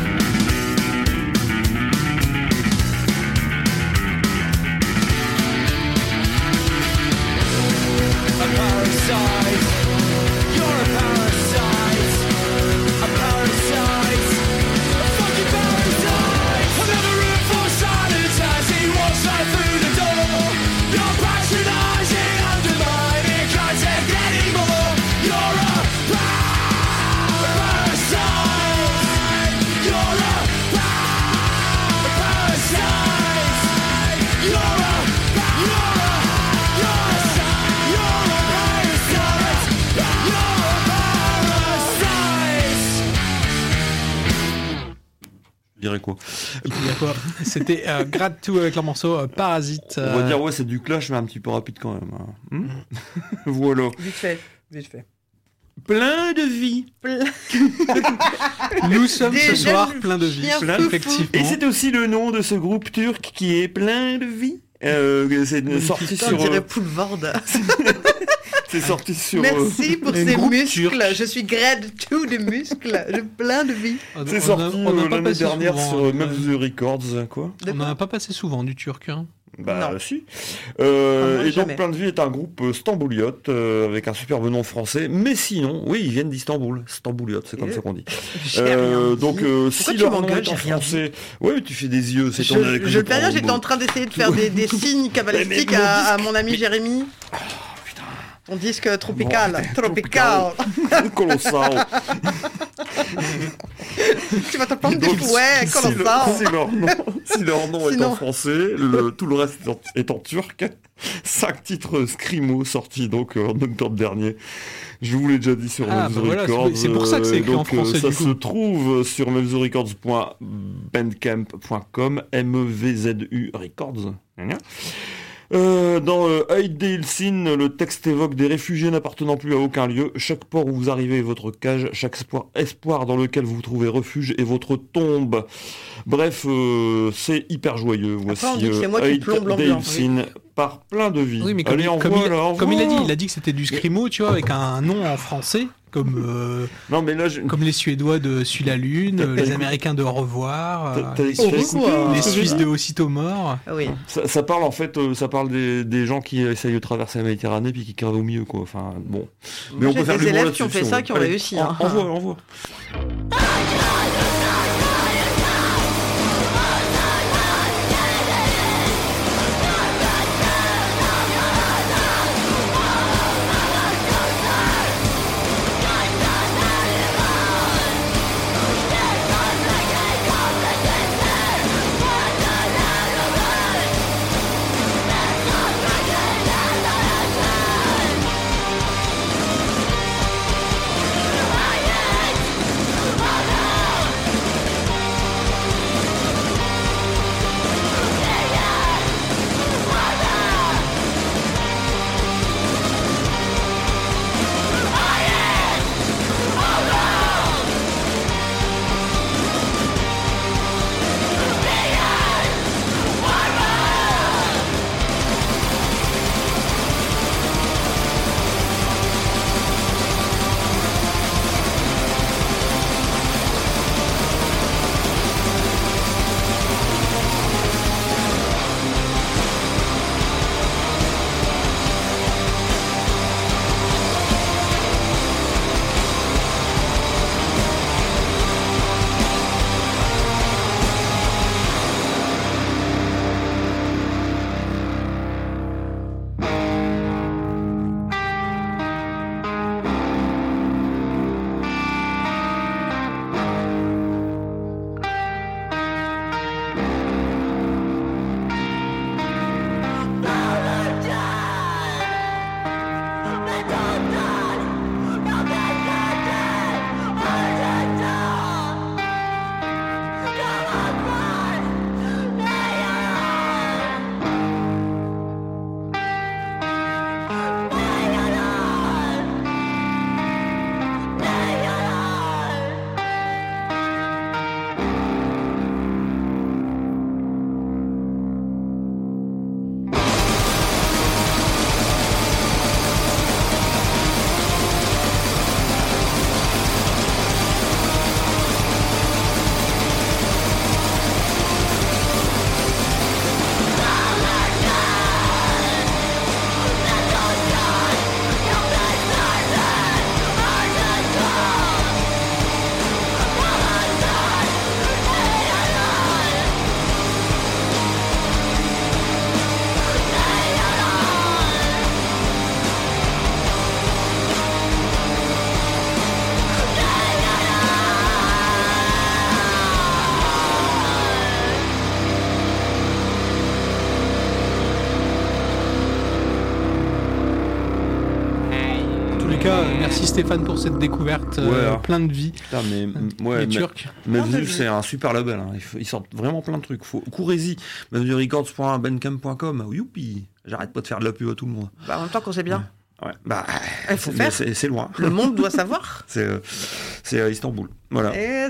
A parasite. You're a parasite. A parasite. A fucking parasite. Another room for silence as he walks right through the door. You're passionizing undermine. You can't take anymore. You're a parasite. You're a parasite. You're a You're a You're a You're a parasite. You're a parasite. Je dirais quoi Il y a quoi C'était euh, Grad deux avec leur morceau euh, Parasite. On euh, va dire, ouais, c'est du clash, mais un petit peu rapide quand même. hein. Hmm Voilà. Vite fait, vite fait. Plein de vie. Nous sommes Des ce soir jeunes plein de vie, chiens Plein de- effectivement. Et c'est aussi le nom de ce groupe turc qui est plein de vie. Euh, c'est une sortie Putain, on sur. dirait euh, Poulvord. c'est sorti sur. euh, Merci pour un ces groupe muscles. turc. Je suis grade tout de muscles. J'ai plein de vie. On- C'est on a- sorti on n'a euh, pas l'année passé dernière souvent, sur euh, euh, Meuf the Records, quoi. On n'en a pas passé souvent du turc. Hein. Bah Non. si. Euh, Ah, moi, et donc jamais. Plein de Vie est un groupe euh, stambouliote euh, avec un superbe nom français. Mais sinon, oui, ils viennent d'Istanbul. Stambouliote, c'est comme Et ça qu'on dit. J'ai Euh, rien donc dit. euh, Pourquoi si tu leur nom m'engueules, est en j'ai rien français, ouais, mais tu fais des yeux. C'est Je, ton avec je le perds, j'étais en train d'essayer de faire des, des signes cabalistiques Mais- mais mon à, à disque- mon ami Jérémy. putain. Ton disque tropical. Bon, tropical. Colossal. Tu vas te prendre des Donc, fouets, si, comment le- ça si leur nom, si leur nom est Sinon- en français, le, tout le reste est en, est en turc. Cinq titres scrimo sortis donc euh, en octobre dernier. Je vous l'ai déjà dit sur Ah, Melzo bah voilà, Records. c'est- c'est pour ça que c'est écrit donc, en français, euh, Ça du se coup. trouve sur melzo records point bandcamp point com, M E V Z U Records. Euh, dans euh, Ideal Scene, le texte évoque des réfugiés n'appartenant plus à aucun lieu. Chaque port où vous arrivez est votre cage, chaque espoir, espoir dans lequel vous trouvez refuge est votre tombe. Bref, euh, c'est hyper joyeux. Voici on dit que c'est moi qui Ideal plombe l'ambiance, Scene par plein de vie. Oui, mais comme, Allez, il, envoie, comme, il, là, envoie. comme il a dit, il a dit que c'était du scrimo, tu vois, avec un nom en français, comme, euh, Non, mais là, je... comme les Suédois de Suis la Lune, T'as- euh, t'as les écouté- Américains de Au revoir, T'as- euh, t'as- les, t'as Au écouté revoir. les ce que j'ai Suisses dit de Aussitôt Mort. Ah oui. Ça, ça parle en fait, euh, ça parle des, des gens qui essayent de traverser la Méditerranée puis qui crèvent au milieu, quoi. Enfin, bon. Moi, j'ai faire des de l'humour élèves qui ont là-dessus, fait si ça, on qui veut. ont Allez, réussi, en- hein. Envoie, envoie. Merci Stéphane pour cette découverte, Ouais, euh, alors. plein de vie. Putain, mais m- ouais, les mais- Turcs. Melzu, c'est un super label. Hein. Ils, f- ils sortent vraiment plein de trucs. Faut... Courez-y. melzu records point bandcamp point com. Youpi. J'arrête pas de faire de la pub à tout le monde. Bah, en même temps qu'on sait bien. Ouais. Bah, Il faut c'est- faire. c'est c'est loin. Le monde doit savoir. C'est euh, c'est à Istanbul. Voilà.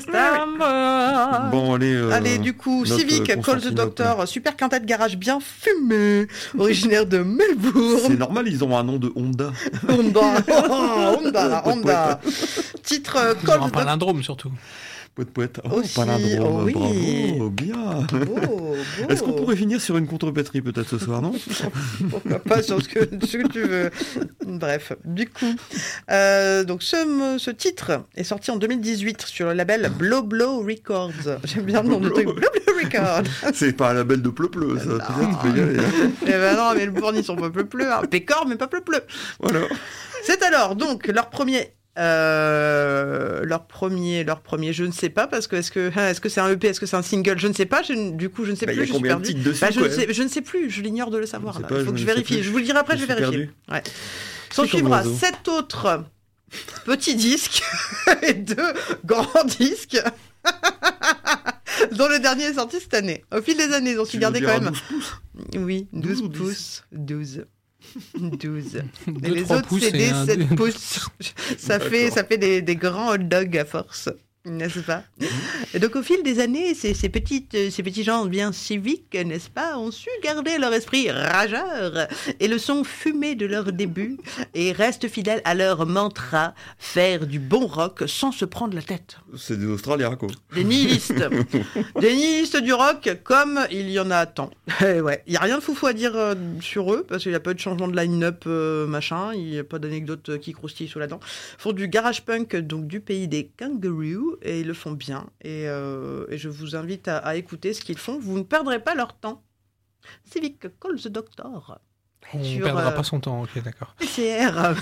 Istanbul. Bon, allez. euh, Allez, du coup, notre Civic, Call the Constantinople. Doctor, super quintet de garage bien fumé, originaire de Melbourne. C'est normal, ils ont un nom de Honda. Honda, Honda, Honda. Titre euh, Ils Call ont un the Doctor. palindrome surtout. Poète, poète. Oh, Aussi, palindrome, oh oui. bravo, bien. Beau, beau. Est-ce qu'on pourrait finir sur une contrepétrie peut-être ce soir, non? Pourquoi pas sur ce que, ce que tu veux. Bref, du coup, euh, donc ce, ce titre est sorti en deux mille dix-huit sur le label Blow Blow Records. J'aime bien le nom du truc, Blow Blow Records. C'est pas un label de pleu-pleu, ça. Non. Tu sais, tu peux y aller, hein. Eh ben non, mais le Bournis, on peut pleu pleu, hein. Pécor, mais pas pleu pleu. Voilà. C'est alors donc leur premier Euh, leur premier, leur premier, je ne sais pas parce que est-ce que hein, est-ce que c'est un E P, est-ce que c'est un single, je ne sais pas. Je, du coup, je ne sais Bah, plus. y a Je suis combien de perdue. titres dessus, Bah, je, quoi, ne sais, je ne sais plus. Je l'ignore de le savoir. Je sais Là. pas, Il faut je que je ne sais vérifie. plus. Je vous le dirai après. Je Je vais suis vérifier. perdu. Ouais. C'est S'en comme suivra l'oiseau. sept autres petits disques et deux grands disques. Dont le dernier est sorti cette année. Au fil des années, ils ont su Tu veux garder dire quand à même. douze pouces Oui, douze douze ou dix pouces. douze. douze. Et Deux, les trois autres, pouces c'est et des un- sept pouces. Ça fait, D'accord. ça fait des, des grands hot dogs à force. N'est-ce pas? Et donc, au fil des années, ces, ces, petites, ces petits gens bien civiques, n'est-ce pas, ont su garder leur esprit rageur et le son fumé de leur début et restent fidèles à leur mantra, faire du bon rock sans se prendre la tête. C'est des Australiens, quoi. Des nihilistes. Des nihilistes du rock, comme il y en a tant. Et ouais, il n'y a rien de foufou à dire euh, sur eux, parce qu'il n'y a pas de changement de line-up, euh, machin, il n'y a pas d'anecdotes euh, qui croustillent sous la dent. Ils font du garage punk, donc du pays des kangaroos, et ils le font bien. Et, euh, et je vous invite à, à écouter ce qu'ils font. Vous ne perdrez pas leur temps. Civic Call the Doctor. On ne Sur, perdra euh, pas son temps, ok, d'accord. P C R.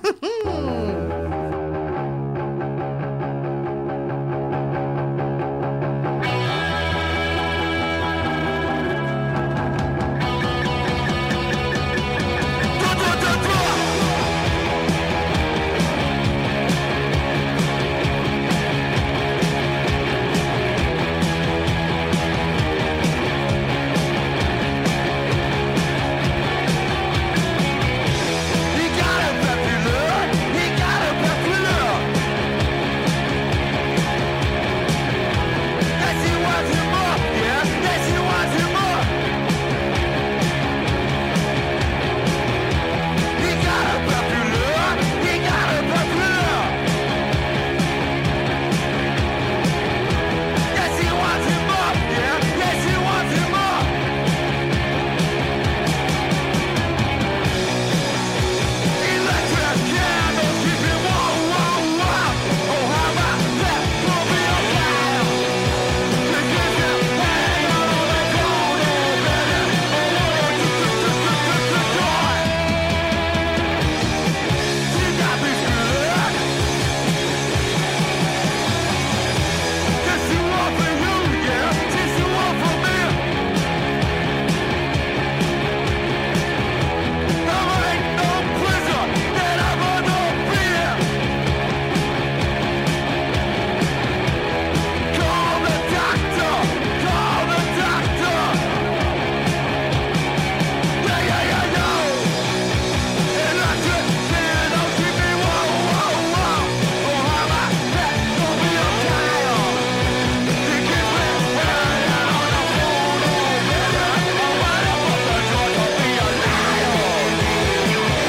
He got a popular, he got a popular. Yes, he wants him more, yeah, yes, he wants him more. He got a popular, he got a popular. Yes, he wants him more, yeah, yes, he wants him more. Electric candles keep me warm, warm, warm. Oh, how about that? Put me on fire. To keep you hanging on the corner, baby. Oh, to, to, to, to, to, to joy. She got me good. Just you want for you, yeah. Just you want for me. I ain't no prison that I'm gonna be in. Call the doctor, call the doctor. Yeah, yeah, yeah, yo. Electric candles keep me warm, warm, warm. Oh, how about that? Gonna be a child. You keep me hanging on the phone, oh, baby. Oh, whatever the joy to be a liar.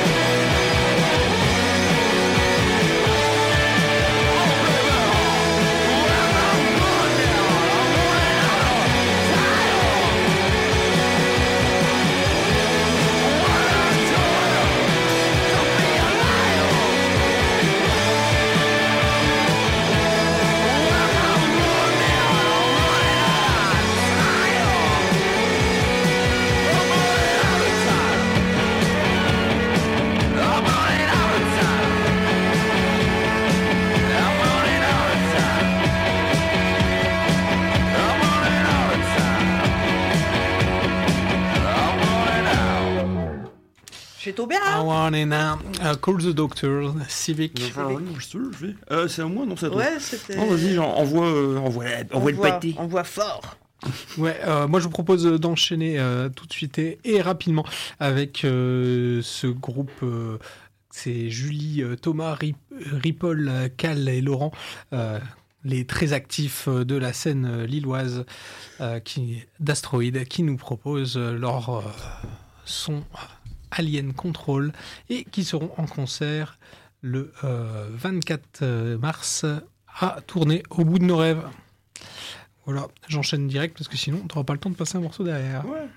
J'ai tombé I là. want it now. Uh, call the doctor, Civic. Euh, c'est à moi, non, c'est à toi. Ouais, c'était. Oh, vas-y, genre, envoie, euh, envoie, envoie le voit- pâté. On voit fort. Ouais, euh, moi je vous propose d'enchaîner euh, tout de suite et, et rapidement avec euh, ce groupe. euh, c'est Julie, euh, Thomas, Rip, Ripoll, euh, Cal et Laurent, euh, les très actifs euh, de la scène euh, lilloise euh, qui, d'Astroid, qui nous proposent euh, leur euh, son Alien Control et qui seront en concert le euh, vingt-quatre mars à tourner au bout de nos rêves. Voilà, j'enchaîne direct parce que sinon, tu n'auras pas le temps de passer un morceau derrière. Ouais.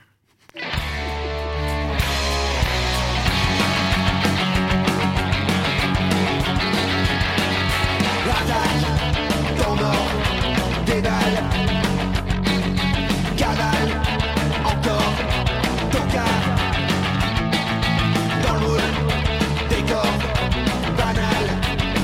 Temps mort, dédale, cavale, encore, tocard, dans le moule, décor, banal,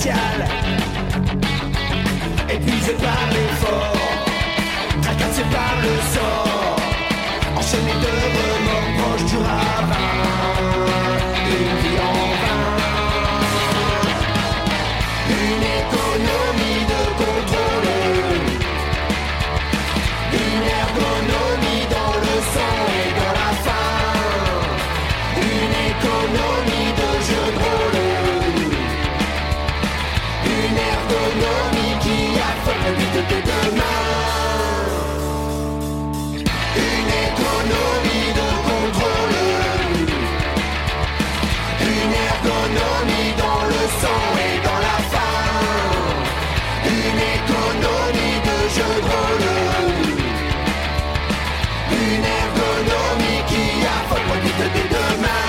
spécial. Épuisé par l'effort, tracassé par le sort, enchaîné de remords proches du ravin. Une vie en vain, une économie de contrôle, une ergonomie dans le sang et dans la faim, une économie de jeu de rôle, une ergonomie qui affole la vie de demain, une économie de contrôle, une ergonomie dans le sang et dans la faim, une économie de jeu de rôle, une ergonomie qui affole la vie de demain.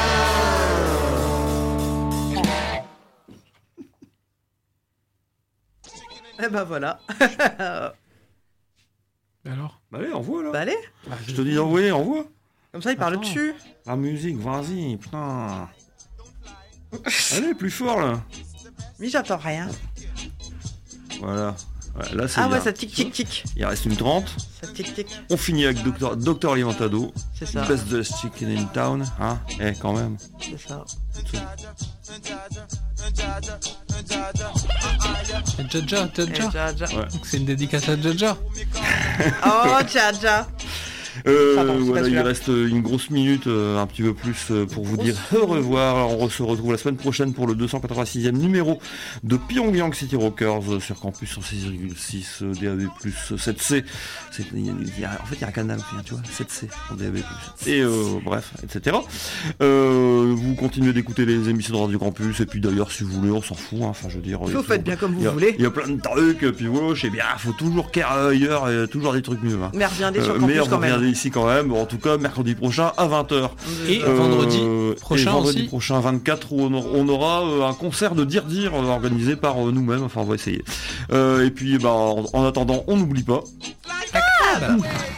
Eh ben voilà. Alors Bah allez, envoie là. Bah allez, Je te dis d'envoyer, envoie. comme ça il parle Attends. dessus. La musique, vas-y, putain. Allez, plus fort là. Mais j'entends rien. Voilà. Ouais, là, c'est Ah bien. ouais, ça tic tic tic. Il reste une trente. Ça tic tic. On finit avec Docteur Docteur Alimentado. C'est ça. Best the chicken in town. Hein Eh, quand même. C'est ça. Et Jaja, Et Jaja. Jaja. Ouais. Donc c'est une dédicace à Jaja. Oh Jaja. Euh, Pardon, c'est pas voilà, il celui-là. reste une grosse minute, euh, un petit peu plus, euh, pour vous dire au revoir. Alors, on se retrouve la semaine prochaine pour le deux cent quatre-vingt-sixième numéro de Pyongyang City Rockers euh, sur Campus sur six virgule six, euh, D A B plus, euh, sept C. C'est- il y a- il y a- en fait, il y a un canal aussi, hein, tu vois, sept C en D A B plus. Et euh, bref, et cetera. Euh, vous continuez d'écouter les émissions de Radio Campus, et puis d'ailleurs, si vous voulez, on s'en fout. hein. Enfin, je veux dire, il y a Vous faites toujours- bien comme il vous y a- voulez. Il y a plein de trucs, et puis voilà, je sais bien, faut toujours care ailleurs, et toujours des trucs mieux. hein. Mais reviendez sur Euh, Campus mais on quand même. revient ici quand même. Bon, en tout cas, mercredi prochain à vingt heures. Et Euh, vendredi Euh, prochain et vendredi aussi. prochain vingt-quatre où on aura, on aura euh, un concert de Dire Dire euh, organisé par euh, nous-mêmes. Enfin, on va essayer. Euh, et puis, bah, en, en attendant, on n'oublie pas. Ah, bah.